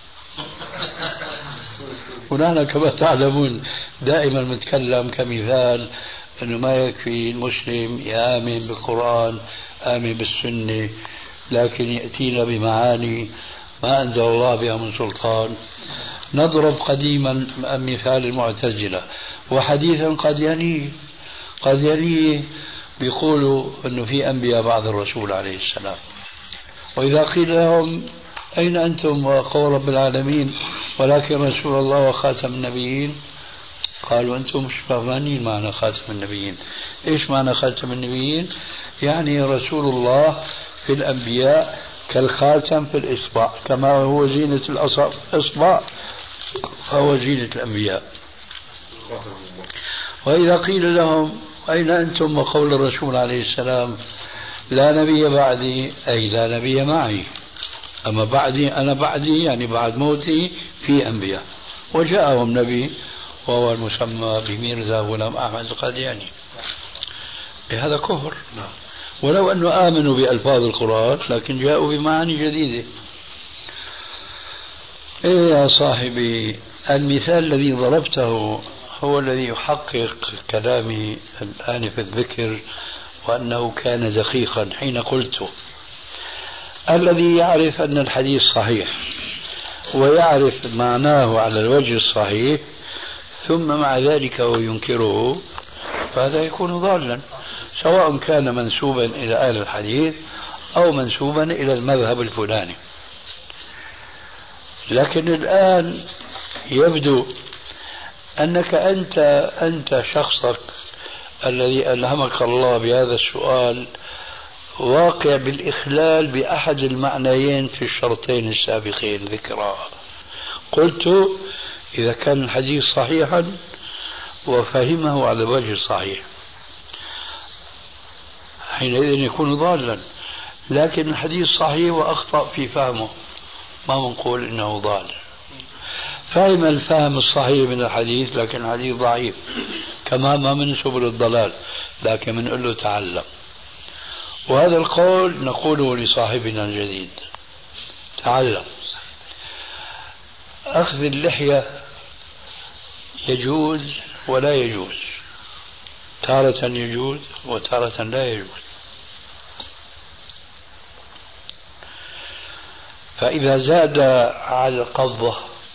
S3: ونحن كما تعلمون دائما نتكلم كمثال أنه ما يكفي المسلم يآمن بالقرآن آمن بالسنة، لكن يأتينا بمعاني ما أنزل الله بها من سلطان. نضرب قديما مثال المعتزلة، وحديثا قاديانية بيقولوا أنه في أنبياء بعد الرسول عليه السلام، وإذا قيل لهم أين أنتم وقول رب العالمين ولكن رسول الله وخاتم النبيين، قالوا أنتم مش فاهمين معنى خاتم النبيين. إيش معنى خاتم النبيين؟ يعني رسول الله في الأنبياء كالخاتم في الإصبع، كما هو زينة الإصبع فهو زينة الأنبياء. وإذا قيل لهم أين أنتم وقول الرسول عليه السلام لا نبي بعدي، أي لا نبي معي، أما بعدي أنا بعدي يعني بعد موتي في أنبياء، وجاءهم نبي وهو المسمى بميرزا غلام أحمد القادياني. هذا كفر، ولو أنه آمنوا بألفاظ القرآن لكن جاءوا بمعاني جديدة. إيه يا صاحبي، المثال الذي ضربته هو الذي يحقق كلامي الآن في الذكر، وأنه كان دقيقا حين قلت الذي يعرف أن الحديث صحيح ويعرف معناه على الوجه الصحيح ثم مع ذلك هو ينكره، فهذا يكون ضالا، سواء كان منسوبا إلى أهل الحديث أو منسوبا إلى المذهب الفلاني. لكن الآن يبدو أنك أنت شخصك الذي ألهمك الله بهذا السؤال واقع بالإخلال بأحد المعنيين في الشرطين السابقين ذكرها. قلت إذا كان الحديث صحيحا وفهمه على الوجه الصحيح حينئذ يكون ضالا، لكن الحديث صحيح وأخطأ في فهمه ما نقول إنه ضال. فهم الفهم الصحيح من الحديث لكن الحديث ضعيف، كما ما من سبل الضلال، لكن بنقول له تعلم. وهذا القول نقوله لصاحبنا الجديد، تعلم. أخذ اللحية يجوز ولا يجوز، تارة يجوز وتارة لا يجوز. فإذا زاد على القبضة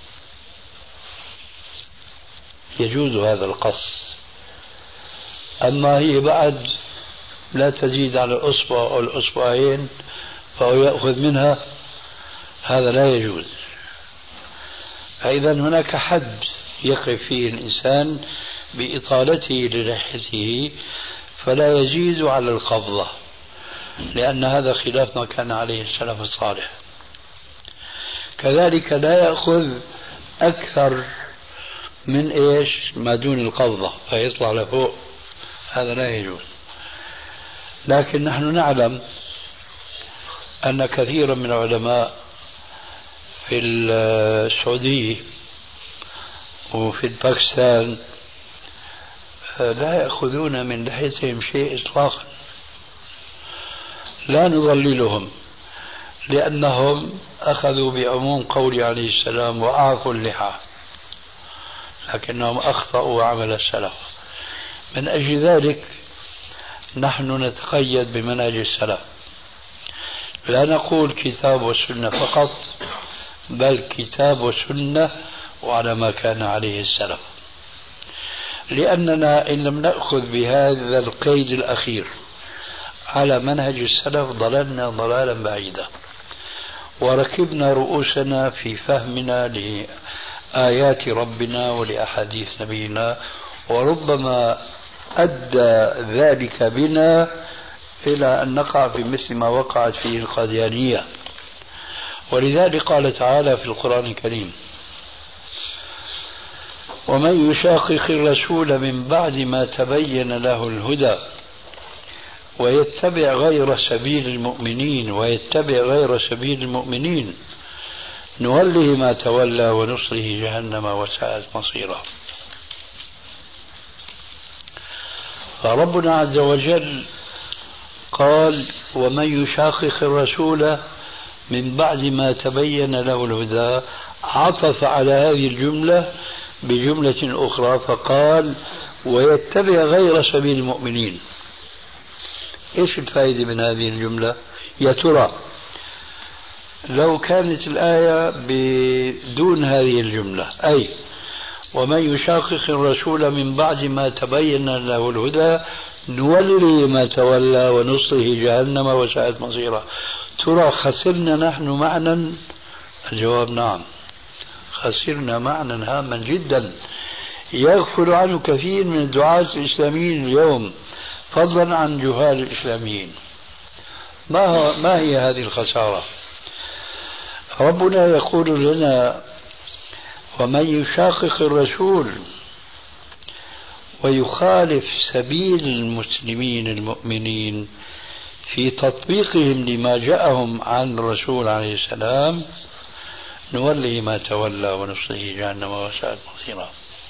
S3: يجوز هذا القص، أما هي بعد لا تزيد على الأصبع أو الأصبعين فهو يأخذ منها، هذا لا يجوز. فإذا هناك حد يقف فيه الإنسان بإطالته للحيته فلا يزيد على القبضة، لأن هذا خلاف ما كان عليه السلف الصالح. كذلك لا يأخذ أكثر من إيش ما دون القبضة فيطلع لفوق، هذا لا يجوز. لكن نحن نعلم أن كثيرا من العلماء في السعودية وفي باكستان لا يأخذون من لحيتهم شيء إطلاقا، لا نضللهم، لأنهم أخذوا بعموم قول عليه السلام وأعفوا اللحى، لكنهم أخطأوا عمل السلف. من أجل ذلك نحن نتقيد بمنهج السلف، لا نقول كتاب وسنة فقط، بل كتاب وسنة وعلى ما كان عليه السلف، لأننا إن لم نأخذ بهذا القيد الأخير على منهج السلف ضللنا ضلالا بعيدا، وركبنا رؤوسنا في فهمنا لآيات ربنا ولأحاديث نبينا، وربما أدى ذلك بنا إلى أن نقع في مثل ما وقعت فيه القاديانية. ولذلك قال تعالى في القرآن الكريم: ومن يشاقق الرسول من بعد ما تبين له الهدى ويتبع غير سبيل المؤمنين نوله ما تولى ونصره جهنم وساءت مصيرا. فربنا عز وجل قال ومن يشاقق الرسول من بعد ما تبين له الهدى، عطف على هذه الجملة بجملة أخرى فقال ويتبع غير سبيل المؤمنين. إيش الفائدة من هذه الجملة؟ يا ترى لو كانت الآية بدون هذه الجملة، أي ومن يشاقق الرسول من بعد ما تبين له الهدى نولي ما تولى ونصله جهنم وساءت مصيرا، ترى خسرنا نحن معنى؟ الجواب نعم، خسرنا معنى هاما جدا يغفل عنه كثير من الدعاة الإسلاميين اليوم، فضلا عن جهال الإسلاميين. ما هي هذه الخسارة؟ ربنا يقول لنا ومن يشاقق الرسول ويخالف سبيل المسلمين المؤمنين في تطبيقهم لما جاءهم عن الرسول عليه السلام نوله ما تولى ونصله جهنم وساءت مصيرا.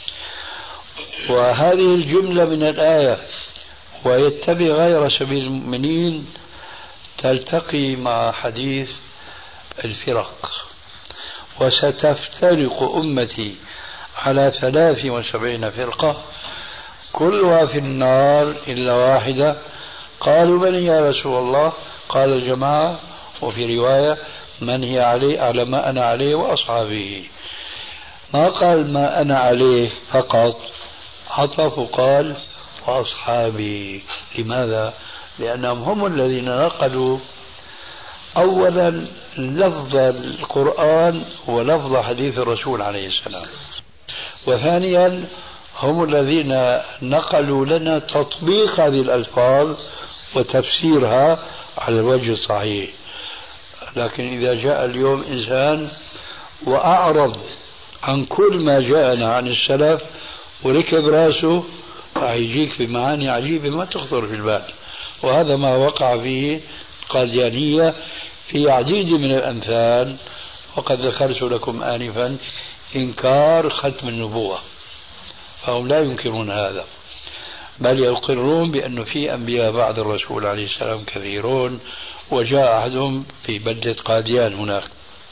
S3: وهذه الجملة من الآية ويتبع غير سبيل المؤمنين تلتقي مع حديث الفرق، وستفترق أمتي على 73 فرقة كلها في النار إلا واحدة. قالوا من يا رسول الله؟ قال الجماعة، وفي رواية من هي عليه على ما أنا عليه وأصحابه. ما قال ما أنا عليه فقط، عطف وقال وأصحابي. لماذا؟ لأنهم هم الذين نقلوا أولا لفظ القرآن ولفظ حديث الرسول عليه السلام، وثانيا هم الذين نقلوا لنا تطبيق هذه الألفاظ وتفسيرها على الوجه الصحيح. لكن إذا جاء اليوم إنسان وأعرض عن كل ما جاءنا عن السلف وركب راسه فيجيك بمعاني عجيبة ما تخطر في البال، وهذا ما وقع فيه القاديانية في عديد من الأمثال. وقد ذكرت لكم آنفا إنكار ختم النبوة، فهم لا ينكرون هذا، بل يقرون بأنه في أنبياء بعد الرسول عليه السلام كثيرون، وجاء أحدهم في بلدة قاديان هناك.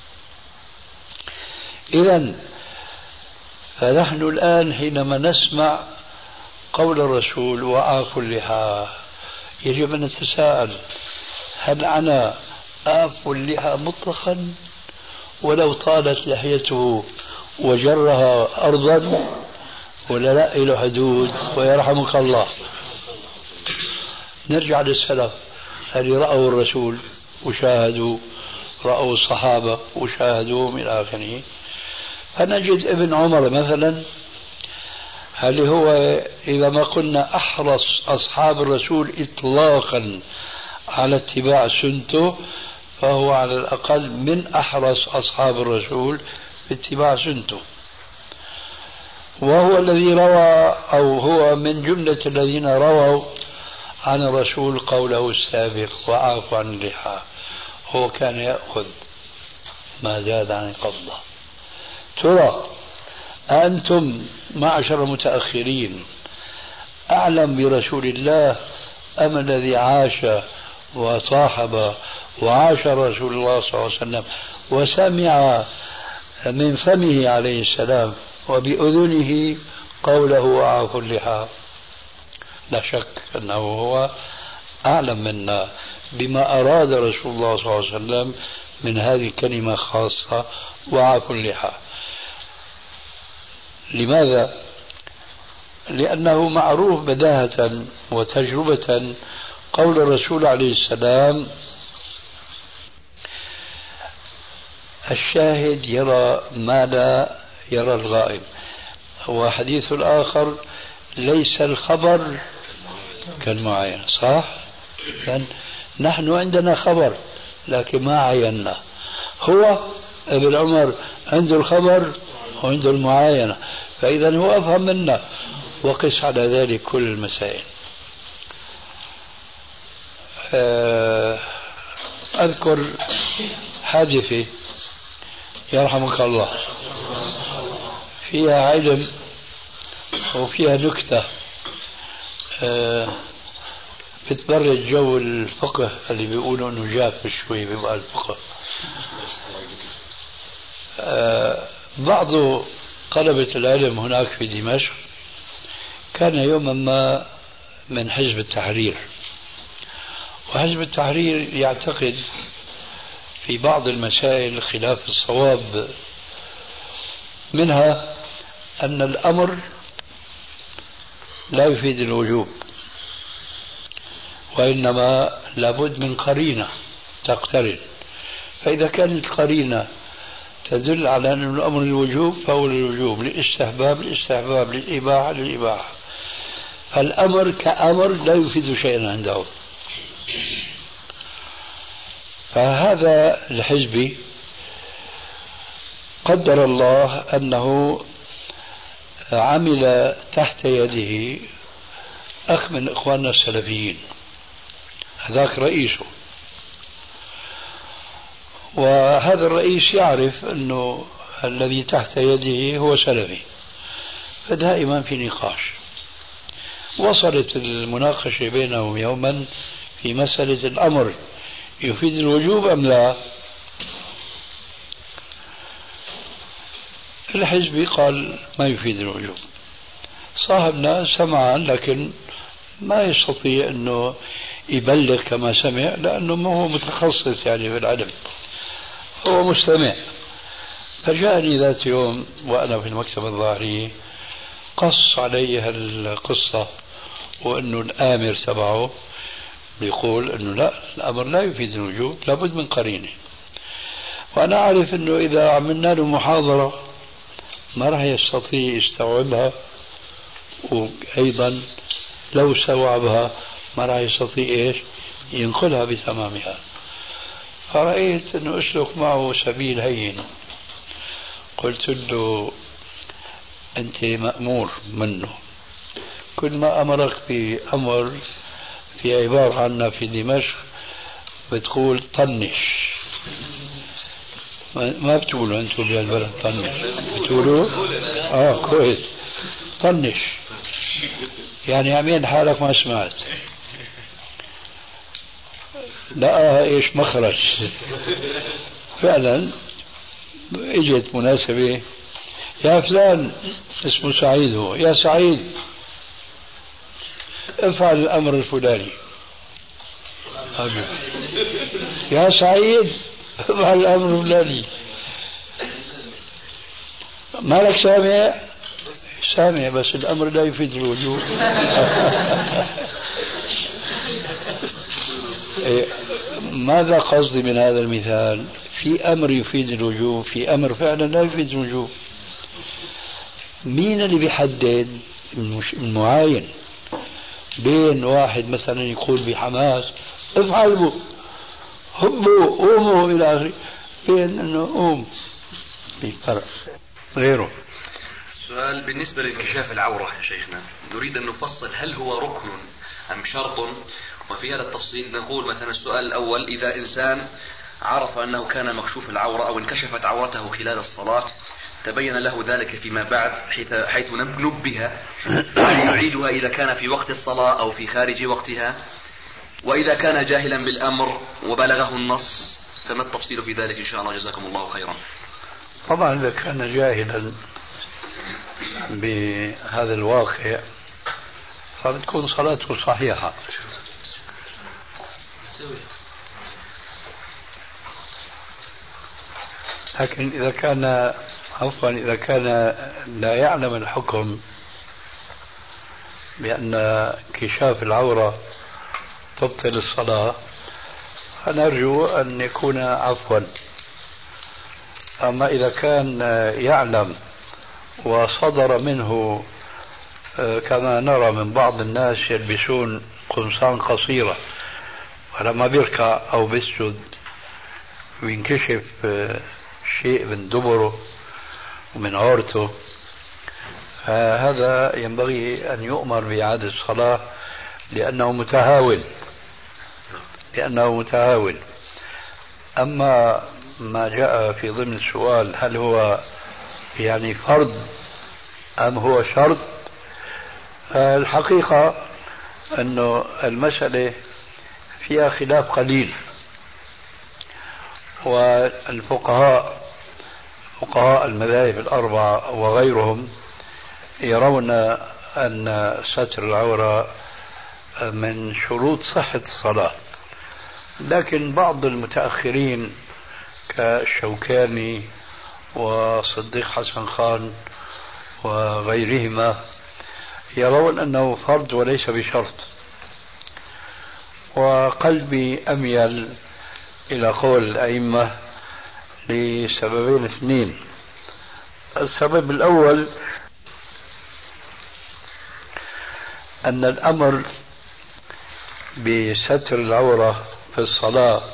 S3: إذن فنحن الآن حينما نسمع قول الرسول وآفوا اللحى يجب أن نتساءل هل أنا آفوا اللحى مطلقا ولو طالت لحيته وجرها أرضا، ولا لا له حدود ويرحمك الله؟ نرجع للسلف، هل رأوا الرسول وشاهدوا، رأوا الصحابة وشاهدوهم إلى آخره. فنجد ابن عمر مثلا، هل هو إذا ما قلنا أحرص أصحاب الرسول إطلاقا على اتباع سنته، فهو على الأقل من أحرص أصحاب الرسول في اتباع سنته، وهو الذي روى أو هو من جملة الذين رووا عن الرسول قوله السابق وعافوا عن اللحى. هو كان يأخذ ما زاد عن القبضة. ترى أنتم معشر المتأخرين أعلم برسول الله أم الذي عاش وصاحب وعاشر رسول الله صلى الله عليه وسلم وسمع من فمه عليه السلام وبأذنه قوله وعافوا اللحى؟ لا شك أنه هو أعلم منا بما أراد رسول الله صلى الله عليه وسلم من هذه الكلمة خاصة وعافوا اللحى. لماذا؟ لأنه معروف بداهة وتجربة قول الرسول عليه السلام الشاهد يرى ما لا يرى الغائب. هو حديث الآخر ليس الخبر كالمعاينة، صح؟ نحن عندنا خبر لكن ما عينا. هو ابن عمر عنده الخبر وعنده المعاينة، فإذا هو أفهم منا. وقس على ذلك كل المسائل. أذكر حادثة يرحمك الله فيها علم وفيها نكتة بتبرد جو الفقه اللي بيقولوا انه جاف شوي بيبقى الفقه. بعض طلبة العلم هناك في دمشق كان يوما ما من حزب التحرير، وحزب التحرير يعتقد في بعض المسائل خلاف الصواب، منها أن الأمر لا يفيد الوجوب، وإنما لابد من قرينة تقترن، فإذا كانت قرينة تدل على أن الأمر الوجوب فهو للوجوب، للاستحباب للاستحباب، للإباحة للإباحة، فالأمر كأمر لا يفيد شيئا عنده. فهذا الحزبي قدر الله أنه عمل تحت يده أخ من إخواننا السلفيين، هذاك رئيسه، وهذا الرئيس يعرف أنه الذي تحت يده هو سلفي، فدائما في نقاش. وصلت المناقشة بينهم يوما في مسألة الأمر يفيد الوجوب أم لا. الحزبي قال ما يفيد الوجوب. صاحبنا سمعا لكن ما يستطيع أنه يبلغ كما سمع، لأنه ما هو متخصص يعني في العلم، هو مستمع. فجاءني ذات يوم وأنا في المكتبة الظاهرية قص علي هالقصة، وأنه الآمر تبعه بيقول أنه لا، الأمر لا يفيد الوجوب، لابد من قرينة. وأنا أعرف أنه إذا عملنا له محاضرة ما راح يستطيع يستوعبها، وأيضا لو استوعبها ما راح يستطيع إيش ينقلها بتمامها. فرأيت أنه أسلك معه سبيل هين، قلت له أنت مأمور منه، كل ما أمرك بأمر في عبارة عنا في دمشق بتقول طنش. ما بتقولوا أنتم بهالبلد طنش؟ بتقولوا كويس، طنش يعني عمين حالك ما سمعت، لقاها ايش مخرج. فعلا اجت مناسبة، يا فلان اسمه سعيد، هو يا سعيد افعل الامر الفلاني، يا سعيد افعل الامر الفلاني، مالك سامع؟ سامع بس الامر لا يفيد الوجوب. ماذا قصدي من هذا المثال؟ في أمر يفيد الوجوب، في أمر فعلا لا يفيد الوجوب. مين اللي بيحدد المعاين بين واحد مثلا يقول بحماس افعلوا هبوا قوموا إلى آخره، بين أنه قوم بفرق غيره.
S7: سؤال بالنسبة لانكشاف العورة يا شيخنا، نريد أن نفصل هل هو ركن أم شرط؟ وفي هذا التفصيل نقول مثلا السؤال الأول: إذا إنسان عرف أنه كان مكشوف العورة أو انكشفت عورته خلال الصلاة تبين له ذلك فيما بعد حيث نبه، هل يعيدها إذا كان في وقت الصلاة أو في خارج وقتها؟ وإذا كان جاهلا بالأمر وبلغه النص فما التفصيل في ذلك إن شاء الله؟ جزاكم الله خيرا.
S3: طبعا إذا كان جاهلا بهذا الواقع فبتكون صلاته صحيحة، لكن إذا كان لا يعلم الحكم بأن انكشاف العورة تبطل الصلاة فنرجو أن يكون عفوا. أما إذا كان يعلم وصدر منه كما نرى من بعض الناس يلبسون قمصان قصيرة ولما بيركع أو بيسجد وينكشف شيء من دبره ومن عورته، هذا ينبغي أن يؤمر بإعادة الصلاة لأنه متهاون. أما ما جاء في ضمن السؤال هل هو يعني فرض أم هو شرط، الحقيقة أنه المسألة فيها خلاف قليل، والفقهاء فقهاء المذاهب الأربعة وغيرهم يرون أن ستر العورة من شروط صحة الصلاة، لكن بعض المتأخرين كالشوكاني وصديق حسن خان وغيرهما يرون أنه فرض وليس بشرط. وقلبي أميل إلى قول الأئمة لسببين اثنين. السبب الأول أن الأمر بستر العورة في الصلاة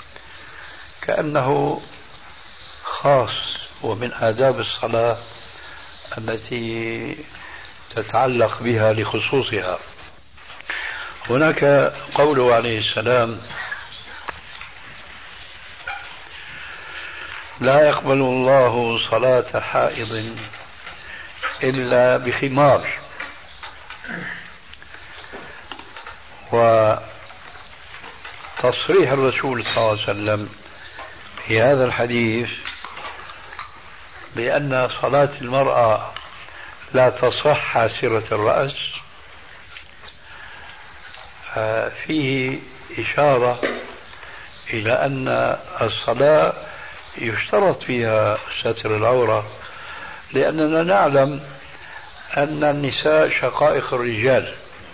S3: كأنه خاص ومن آداب الصلاة التي تتعلق بها لخصوصها. هناك قوله عليه السلام: لا يقبل الله صلاة حائض إلا بخمار. وتصريح الرسول صلى الله عليه وسلم في هذا الحديث بأن صلاة المرأة لا تصح حاسرة الرأس فيه إشارة إلى أن الصلاة يشترط فيها ستر العورة، لأننا نعلم أن النساء شقائق الرجال،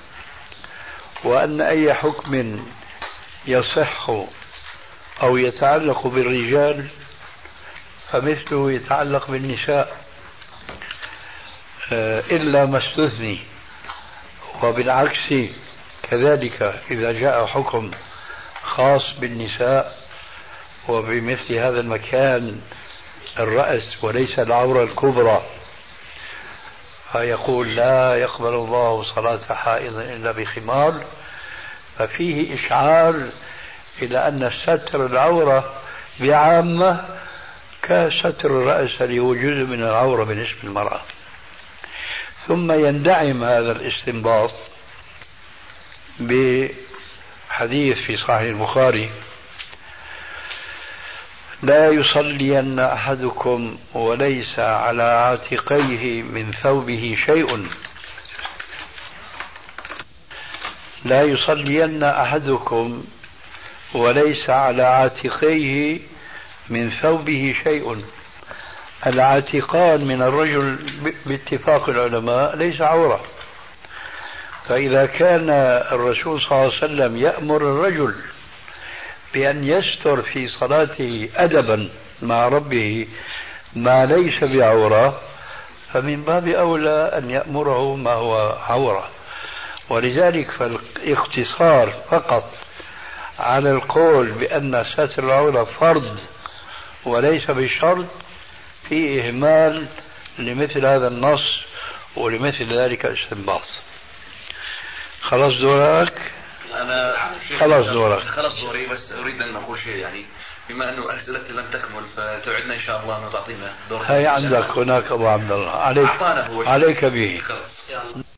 S3: وأن أي حكم يصح أو يتعلق بالرجال فمثله يتعلق بالنساء إلا ما استثني. وبالعكس كذلك إذا جاء حكم خاص بالنساء وبمثل هذا المكان الرأس وليس العورة الكبرى، فيقول لا يقبل الله صلاة حائض إلا بخمار، ففيه إشعار إلى أن ستر العورة بعامة كستر الرأس اللي هو جزء من العورة بالنسبة للمرأة. ثم يندعم هذا الاستنباط بحديث في صحيح البخاري: لا يصلين أحدكم وليس على عاتقيه من ثوبه شيء. لا يصلين أحدكم وليس على عاتقيه من ثوبه شيء. العاتقان من الرجل باتفاق العلماء ليس عورة، فإذا كان الرسول صلى الله عليه وسلم يأمر الرجل بأن يستر في صلاته أدبا مع ربه ما ليس بعورة، فمن باب أولى أن يأمره ما هو عورة. ولذلك فالاقتصار فقط على القول بأن ستر العورة فرض وليس بشرط في إهمال لمثل هذا النص ولمثل ذلك استنباط. خلاص دورك؟
S7: أنا
S3: خلاص دورك.
S7: خلاص دوري، بس أريد أن أقول شيء يعني بما أنه أسئلتي لم تكمل فتوعدنا إن شاء الله أن تعطينا دور.
S3: هاي عندك هناك أبو عبد الله، عليك به.